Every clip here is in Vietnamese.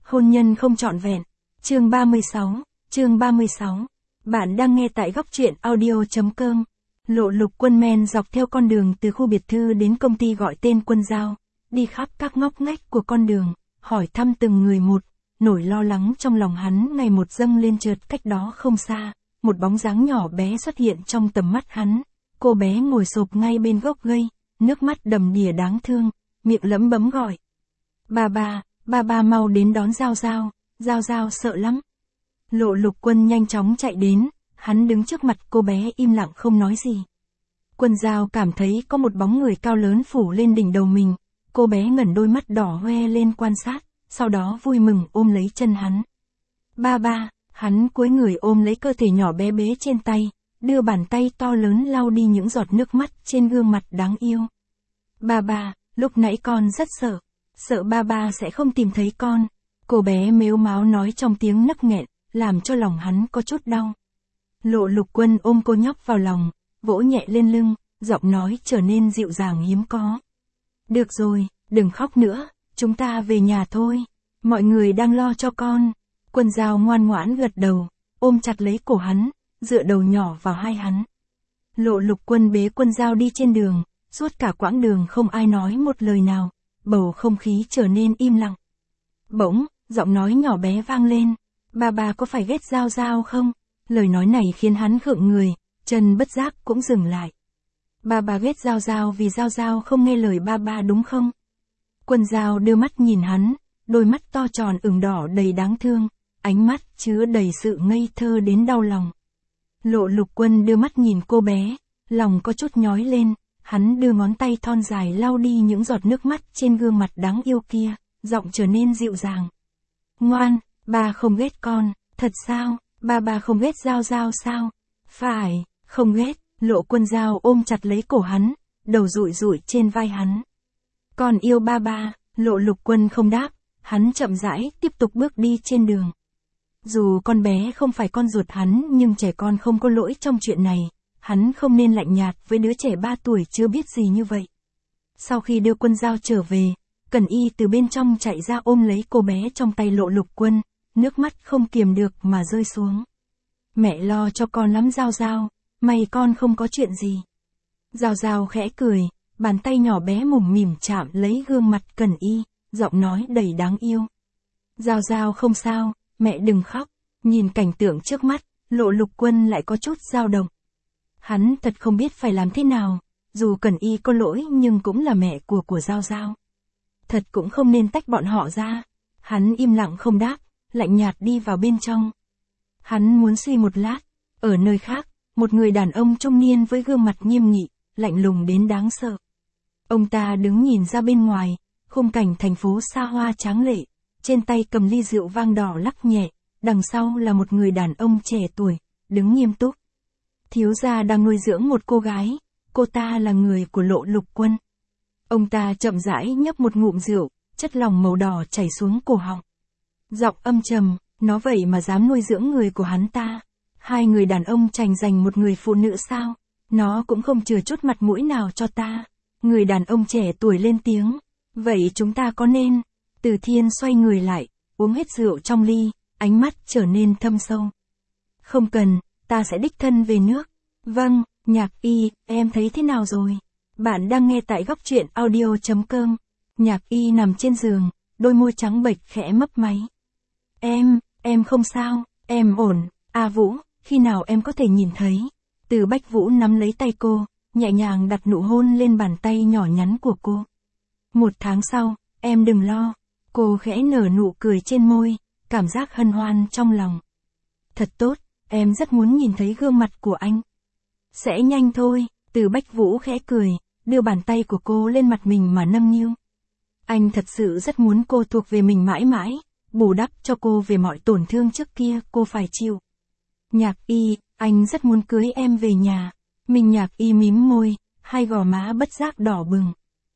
Hôn nhân không trọn vẹn. Chương 36. Bạn đang nghe tại góc truyện audio.com. Lộ Lục Quân men dọc theo con đường từ khu biệt thự đến công ty gọi tên Quân Giao, đi khắp các ngóc ngách của con đường, hỏi thăm từng người một, nỗi lo lắng trong lòng hắn ngày một dâng lên. Chợt cách đó không xa, một bóng dáng nhỏ bé xuất hiện trong tầm mắt hắn. Cô bé ngồi xổm ngay bên gốc cây, nước mắt đầm đìa đáng thương, miệng lẩm bẩm gọi. Ba ba mau đến đón Giao Giao, Giao Giao sợ lắm. Lộ Lục Quân nhanh chóng chạy đến, hắn đứng trước mặt cô bé im lặng không nói gì. Quân Giao cảm thấy có một bóng người cao lớn phủ lên đỉnh đầu mình, cô bé ngẩng đôi mắt đỏ hoe lên quan sát, sau đó vui mừng ôm lấy chân hắn. Ba, hắn cúi người ôm lấy cơ thể nhỏ bé bế trên tay, đưa bàn tay to lớn lau đi những giọt nước mắt trên gương mặt đáng yêu. Ba, lúc nãy con rất sợ ba sẽ không tìm thấy con. Cô bé mếu máo nói trong tiếng nấc nghẹn, làm cho lòng hắn có chút đau. Lộ Lục Quân ôm cô nhóc vào lòng, vỗ nhẹ lên lưng, giọng nói trở nên dịu dàng hiếm có. Được rồi, đừng khóc nữa, chúng ta về nhà thôi. Mọi người đang lo cho con. Quân Giao ngoan ngoãn gật đầu, ôm chặt lấy cổ hắn, dựa đầu nhỏ vào hai hắn. Lộ Lục Quân bế Quân Giao đi trên đường, suốt cả quãng đường không ai nói một lời nào, bầu không khí trở nên im lặng. Bỗng, giọng nói nhỏ bé vang lên, ba có phải ghét Giao Giao không? Lời nói này khiến hắn khựng người, chân bất giác cũng dừng lại. Ba ghét Giao Giao vì Giao Giao không nghe lời ba đúng không? Quân Giao đưa mắt nhìn hắn, đôi mắt to tròn ửng đỏ đầy đáng thương, ánh mắt chứa đầy sự ngây thơ đến đau lòng. Lộ Lục Quân đưa mắt nhìn cô bé, lòng có chút nhói lên, hắn đưa ngón tay thon dài lau đi những giọt nước mắt trên gương mặt đáng yêu kia, giọng trở nên dịu dàng. Ngoan, ba không ghét con, thật sao? Ba không ghét Giao Giao sao? Phải, không ghét. Lộ Quân Giao ôm chặt lấy cổ hắn, đầu dụi dụi trên vai hắn. Con yêu ba. Lộ Lục Quân không đáp, hắn chậm rãi tiếp tục bước đi trên đường. Dù con bé không phải con ruột hắn nhưng trẻ con không có lỗi trong chuyện này, hắn không nên lạnh nhạt với đứa trẻ 3 tuổi chưa biết gì như vậy. Sau khi đưa Quân Giao trở về, Cẩn Y từ bên trong chạy ra ôm lấy cô bé trong tay Lộ Lục Quân, nước mắt không kiềm được mà rơi xuống. Mẹ lo cho con lắm Giao Giao, may con không có chuyện gì. Giao Giao khẽ cười, bàn tay nhỏ bé mủm mỉm chạm lấy gương mặt Cẩn Y, giọng nói đầy đáng yêu. Giao Giao không sao, mẹ đừng khóc. Nhìn cảnh tượng trước mắt, Lộ Lục Quân lại có chút dao động. Hắn thật không biết phải làm thế nào, dù Cẩn Y có lỗi nhưng cũng là mẹ của Giao Giao. Thật cũng không nên tách bọn họ ra. Hắn im lặng không đáp, lạnh nhạt đi vào bên trong. Hắn muốn suy một lát, ở nơi khác, một người đàn ông trung niên với gương mặt nghiêm nghị, lạnh lùng đến đáng sợ. Ông ta đứng nhìn ra bên ngoài, khung cảnh thành phố xa hoa tráng lệ, trên tay cầm ly rượu vang đỏ lắc nhẹ, đằng sau là một người đàn ông trẻ tuổi, đứng nghiêm túc. Thiếu gia đang nuôi dưỡng một cô gái, cô ta là người của Lộ Lục Quân. Ông ta chậm rãi nhấp một ngụm rượu, chất lỏng màu đỏ chảy xuống cổ họng. Giọng âm trầm, nó vậy mà dám nuôi dưỡng người của hắn ta. Hai người đàn ông tranh giành một người phụ nữ sao? Nó cũng không chừa chút mặt mũi nào cho ta. Người đàn ông trẻ tuổi lên tiếng. Vậy chúng ta có nên? Từ Thiên xoay người lại, uống hết rượu trong ly, ánh mắt trở nên thâm sâu. Không cần, ta sẽ đích thân về nước. Vâng, Nhạc Y, em thấy thế nào rồi? Bạn đang nghe tại góc truyện audio.com. Nhạc Y nằm trên giường, đôi môi trắng bệch khẽ mấp máy. Em không sao, em ổn. Vũ, khi nào em có thể nhìn thấy? Từ Bách Vũ nắm lấy tay cô, nhẹ nhàng đặt nụ hôn lên bàn tay nhỏ nhắn của cô. 1 tháng sau, em đừng lo. Cô khẽ nở nụ cười trên môi, cảm giác hân hoan trong lòng. Thật tốt, em rất muốn nhìn thấy gương mặt của anh. Sẽ nhanh thôi. Từ Bách Vũ khẽ cười, đưa bàn tay của cô lên mặt mình mà nâng niu. Anh thật sự rất muốn cô thuộc về mình mãi mãi, bù đắp cho cô về mọi tổn thương trước kia cô phải chịu. Nhạc Y, anh rất muốn cưới em về nhà. Mình Nhạc Y mím môi, hai gò má bất giác đỏ bừng.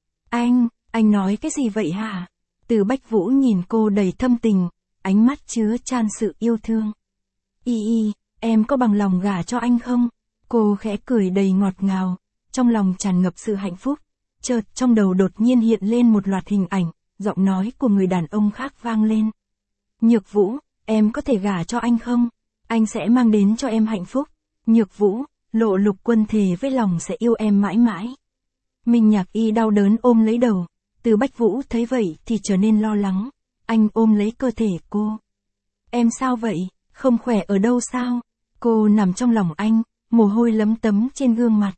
Anh nói cái gì vậy hả? Từ Bách Vũ nhìn cô đầy thâm tình, ánh mắt chứa chan sự yêu thương. Y, em có bằng lòng gả cho anh không? Cô khẽ cười đầy ngọt ngào, trong lòng tràn ngập sự hạnh phúc. Chợt trong đầu đột nhiên hiện lên một loạt hình ảnh, giọng nói của người đàn ông khác vang lên. Nhược Vũ, em có thể gả cho anh không? Anh sẽ mang đến cho em hạnh phúc. Nhược Vũ, Lộ Lục Quân thề với lòng sẽ yêu em mãi mãi. Minh Nhạc Y đau đớn ôm lấy đầu. Từ Bách Vũ thấy vậy thì trở nên lo lắng. Anh ôm lấy cơ thể cô. Em sao vậy, không khỏe ở đâu sao? Cô nằm trong lòng anh, mồ hôi lấm tấm trên gương mặt.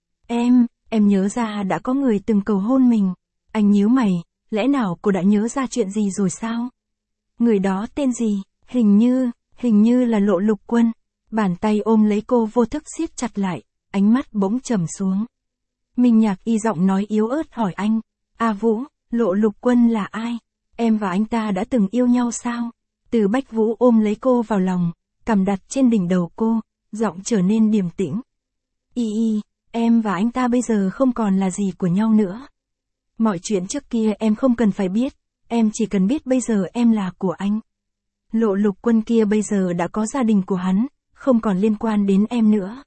Em nhớ ra đã có người từng cầu hôn mình. Anh nhíu mày, lẽ nào cô đã nhớ ra chuyện gì rồi sao? Người đó tên gì? Hình như là Lộ Lục Quân. Bàn tay ôm lấy cô vô thức siết chặt lại, ánh mắt bỗng trầm xuống. Minh Nhạc Y giọng nói yếu ớt hỏi anh, A Vũ, Lộ Lục Quân là ai? Em và anh ta đã từng yêu nhau sao? Từ Bách Vũ ôm lấy cô vào lòng, cằm đặt trên đỉnh đầu cô, giọng trở nên điềm tĩnh. Em và anh ta bây giờ không còn là gì của nhau nữa. Mọi chuyện trước kia em không cần phải biết, em chỉ cần biết bây giờ em là của anh. Lộ Lục Quân kia bây giờ đã có gia đình của hắn, không còn liên quan đến em nữa.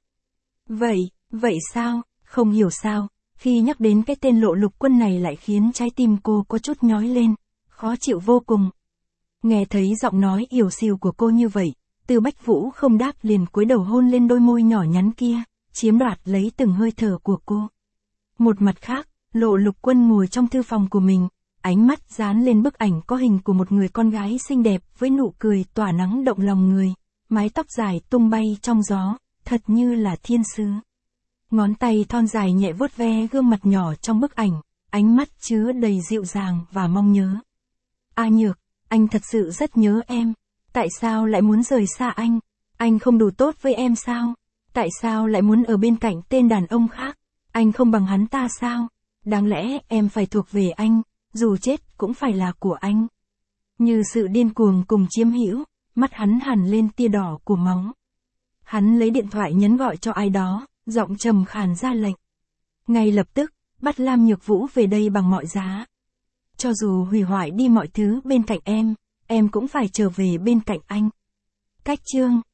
Vậy sao, không hiểu sao, khi nhắc đến cái tên Lộ Lục Quân này lại khiến trái tim cô có chút nhói lên, khó chịu vô cùng. Nghe thấy giọng nói yểu xìu của cô như vậy, Từ Bách Vũ không đáp liền cúi đầu hôn lên đôi môi nhỏ nhắn kia, chiếm đoạt lấy từng hơi thở của cô. Một mặt khác, Lộ Lục Quân ngồi trong thư phòng của mình, ánh mắt dán lên bức ảnh có hình của một người con gái xinh đẹp với nụ cười tỏa nắng động lòng người, mái tóc dài tung bay trong gió, thật như là thiên sứ. Ngón tay thon dài nhẹ vuốt ve gương mặt nhỏ trong bức ảnh, ánh mắt chứa đầy dịu dàng và mong nhớ. A Nhược, anh thật sự rất nhớ em. Tại sao lại muốn rời xa anh? Anh không đủ tốt với em sao? Tại sao lại muốn ở bên cạnh tên đàn ông khác? Anh không bằng hắn ta sao? Đáng lẽ em phải thuộc về anh, dù chết cũng phải là của anh. Như sự điên cuồng cùng chiếm hữu, mắt hắn hằn lên tia đỏ của máu. Hắn lấy điện thoại nhấn gọi cho ai đó, giọng trầm khàn ra lệnh. Ngay lập tức, bắt Lam Nhược Vũ về đây bằng mọi giá. Cho dù hủy hoại đi mọi thứ bên cạnh em cũng phải trở về bên cạnh anh. Cách chương